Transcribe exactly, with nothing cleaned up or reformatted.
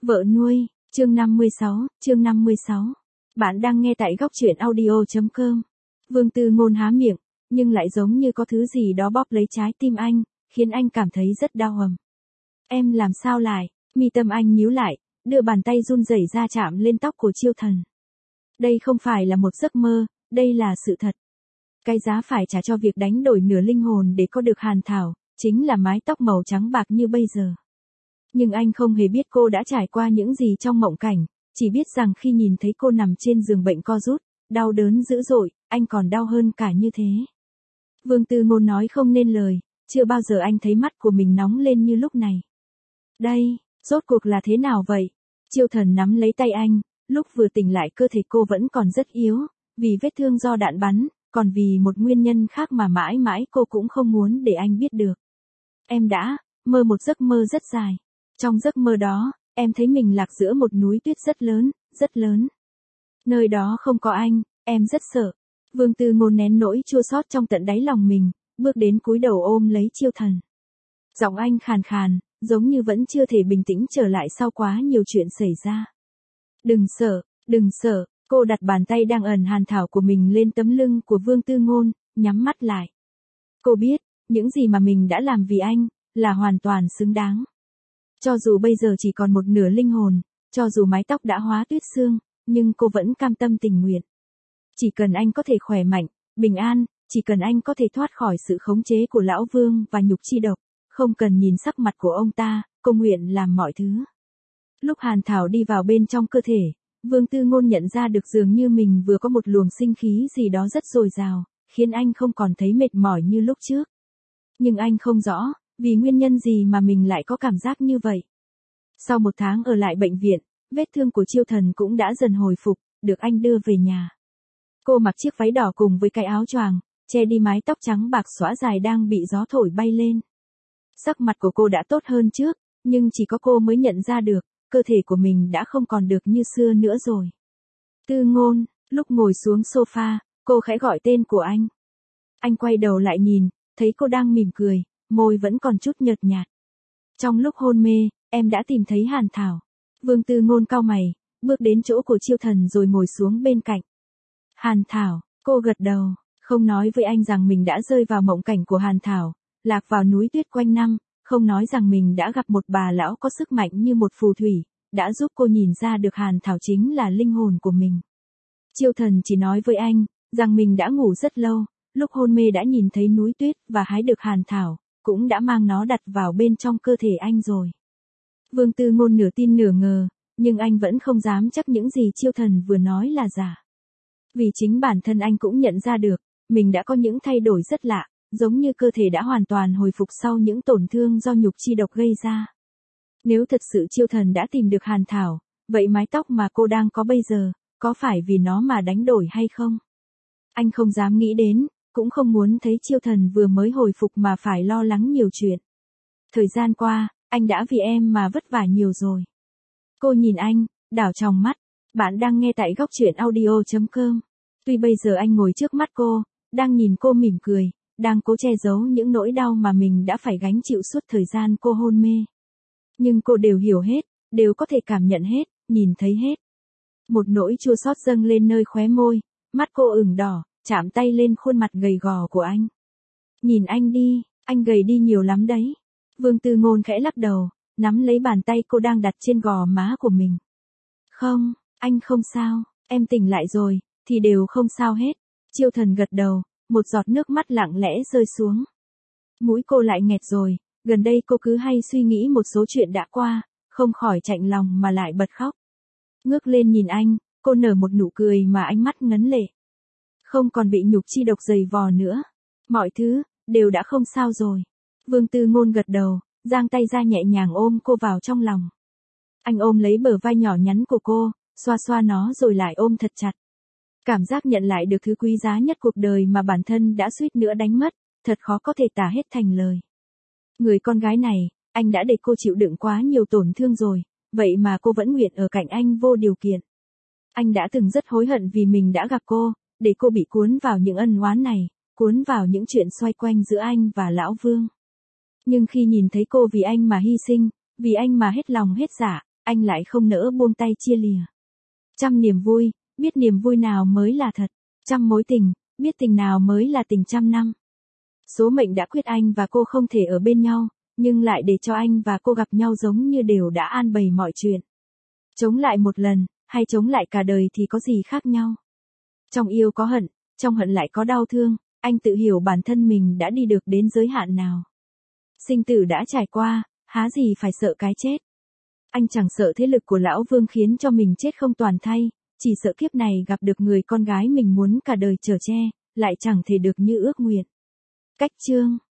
Vợ nuôi, chương năm mươi sáu, chương năm mươi sáu. Bạn đang nghe tại góc truyện audio chấm com. Vương Tư Ngôn há miệng, nhưng lại giống như có thứ gì đó bóp lấy trái tim anh, khiến anh cảm thấy rất đau hầm. Em làm sao lại? Mi tâm anh nhíu lại, đưa bàn tay run rẩy ra chạm lên tóc của Chiêu Thần. Đây không phải là một giấc mơ, đây là sự thật. Cái giá phải trả cho việc đánh đổi nửa linh hồn để có được Hàn Thảo, chính là mái tóc màu trắng bạc như bây giờ. Nhưng anh không hề biết cô đã trải qua những gì trong mộng cảnh, chỉ biết rằng khi nhìn thấy cô nằm trên giường bệnh co rút, đau đớn dữ dội, anh còn đau hơn cả như thế. Vương Tư Ngôn nói không nên lời, chưa bao giờ anh thấy mắt của mình nóng lên như lúc này. Đây, rốt cuộc là thế nào vậy? Chiêu Thần nắm lấy tay anh, lúc vừa tỉnh lại cơ thể cô vẫn còn rất yếu, vì vết thương do đạn bắn, còn vì một nguyên nhân khác mà mãi mãi cô cũng không muốn để anh biết được. Em đã mơ một giấc mơ rất dài. Trong giấc mơ đó, em thấy mình lạc giữa một núi tuyết rất lớn, rất lớn. Nơi đó không có anh, em rất sợ. Vương Tư Ngôn nén nỗi chua xót trong tận đáy lòng mình, bước đến cúi đầu ôm lấy Chiêu Thần. Giọng anh khàn khàn, giống như vẫn chưa thể bình tĩnh trở lại sau quá nhiều chuyện xảy ra. Đừng sợ, đừng sợ, cô đặt bàn tay đang ẩn Hàn Thảo của mình lên tấm lưng của Vương Tư Ngôn, nhắm mắt lại. Cô biết, những gì mà mình đã làm vì anh, là hoàn toàn xứng đáng. Cho dù bây giờ chỉ còn một nửa linh hồn, cho dù mái tóc đã hóa tuyết xương, nhưng cô vẫn cam tâm tình nguyện. Chỉ cần anh có thể khỏe mạnh, bình an, chỉ cần anh có thể thoát khỏi sự khống chế của Lão Vương và nhục chi độc, không cần nhìn sắc mặt của ông ta, cô nguyện làm mọi thứ. Lúc Hàn Thảo đi vào bên trong cơ thể, Vương Tư Ngôn nhận ra được dường như mình vừa có một luồng sinh khí gì đó rất dồi dào, khiến anh không còn thấy mệt mỏi như lúc trước. Nhưng anh không rõ, vì nguyên nhân gì mà mình lại có cảm giác như vậy. Sau một tháng ở lại bệnh viện, vết thương của Chiêu Thần cũng đã dần hồi phục, được anh đưa về nhà. Cô mặc chiếc váy đỏ cùng với cái áo choàng, che đi mái tóc trắng bạc xõa dài đang bị gió thổi bay lên. Sắc mặt của cô đã tốt hơn trước, nhưng chỉ có cô mới nhận ra được, cơ thể của mình đã không còn được như xưa nữa rồi. Tư Ngôn, lúc ngồi xuống sofa, cô khẽ gọi tên của anh. Anh quay đầu lại nhìn, thấy cô đang mỉm cười, môi vẫn còn chút nhợt nhạt. Trong lúc hôn mê, em đã tìm thấy Hàn Thảo. Vương Tư Ngôn cau mày, bước đến chỗ của Chiêu Thần rồi ngồi xuống bên cạnh. Hàn Thảo, cô gật đầu, không nói với anh rằng mình đã rơi vào mộng cảnh của Hàn Thảo, lạc vào núi tuyết quanh năm, không nói rằng mình đã gặp một bà lão có sức mạnh như một phù thủy, đã giúp cô nhìn ra được Hàn Thảo chính là linh hồn của mình. Chiêu Thần chỉ nói với anh, rằng mình đã ngủ rất lâu, lúc hôn mê đã nhìn thấy núi tuyết và hái được Hàn Thảo, cũng đã mang nó đặt vào bên trong cơ thể anh rồi. Vương Tư Ngôn nửa tin nửa ngờ, nhưng anh vẫn không dám chắc những gì Chiêu Thần vừa nói là giả. Vì chính bản thân anh cũng nhận ra được, mình đã có những thay đổi rất lạ, giống như cơ thể đã hoàn toàn hồi phục sau những tổn thương do nhục chi độc gây ra. Nếu thật sự Chiêu Thần đã tìm được Hàn Thảo, vậy mái tóc mà cô đang có bây giờ, có phải vì nó mà đánh đổi hay không? Anh không dám nghĩ đến, cũng không muốn thấy Chiêu Thần vừa mới hồi phục mà phải lo lắng nhiều chuyện. Thời gian qua, anh đã vì em mà vất vả nhiều rồi. Cô nhìn anh, đảo tròng mắt. Bạn đang nghe tại góc truyện audio chấm com. Tuy bây giờ anh ngồi trước mắt cô, đang nhìn cô mỉm cười, đang cố che giấu những nỗi đau mà mình đã phải gánh chịu suốt thời gian cô hôn mê. Nhưng cô đều hiểu hết, đều có thể cảm nhận hết, nhìn thấy hết. Một nỗi chua xót dâng lên nơi khóe môi, mắt cô ửng đỏ, chạm tay lên khuôn mặt gầy gò của anh. Nhìn anh đi, anh gầy đi nhiều lắm đấy. Vương Tư Ngôn khẽ lắc đầu, nắm lấy bàn tay cô đang đặt trên gò má của mình. Không, anh không sao, em tỉnh lại rồi, thì đều không sao hết. Chiêu Thần gật đầu, một giọt nước mắt lặng lẽ rơi xuống. Mũi cô lại nghẹt rồi, gần đây cô cứ hay suy nghĩ một số chuyện đã qua, không khỏi chạnh lòng mà lại bật khóc. Ngước lên nhìn anh, cô nở một nụ cười mà ánh mắt ngấn lệ. Không còn bị nhục chi độc dày vò nữa. Mọi thứ, đều đã không sao rồi. Vương Tư Ngôn gật đầu, giang tay ra nhẹ nhàng ôm cô vào trong lòng. Anh ôm lấy bờ vai nhỏ nhắn của cô, xoa xoa nó rồi lại ôm thật chặt. Cảm giác nhận lại được thứ quý giá nhất cuộc đời mà bản thân đã suýt nữa đánh mất, thật khó có thể tả hết thành lời. Người con gái này, anh đã để cô chịu đựng quá nhiều tổn thương rồi, vậy mà cô vẫn nguyện ở cạnh anh vô điều kiện. Anh đã từng rất hối hận vì mình đã gặp cô, để cô bị cuốn vào những ân oán này, cuốn vào những chuyện xoay quanh giữa anh và Lão Vương. Nhưng khi nhìn thấy cô vì anh mà hy sinh, vì anh mà hết lòng hết dạ, anh lại không nỡ buông tay chia lìa. Trăm niềm vui, biết niềm vui nào mới là thật. Trăm mối tình, biết tình nào mới là tình trăm năm. Số mệnh đã quyết anh và cô không thể ở bên nhau, nhưng lại để cho anh và cô gặp nhau giống như đều đã an bày mọi chuyện. Chống lại một lần, hay chống lại cả đời thì có gì khác nhau. Trong yêu có hận, trong hận lại có đau thương, anh tự hiểu bản thân mình đã đi được đến giới hạn nào. Sinh tử đã trải qua, há gì phải sợ cái chết. Anh chẳng sợ thế lực của lão Vương khiến cho mình chết không toàn thay, chỉ sợ kiếp này gặp được người con gái mình muốn cả đời chở che, lại chẳng thể được như ước nguyện. Cách chương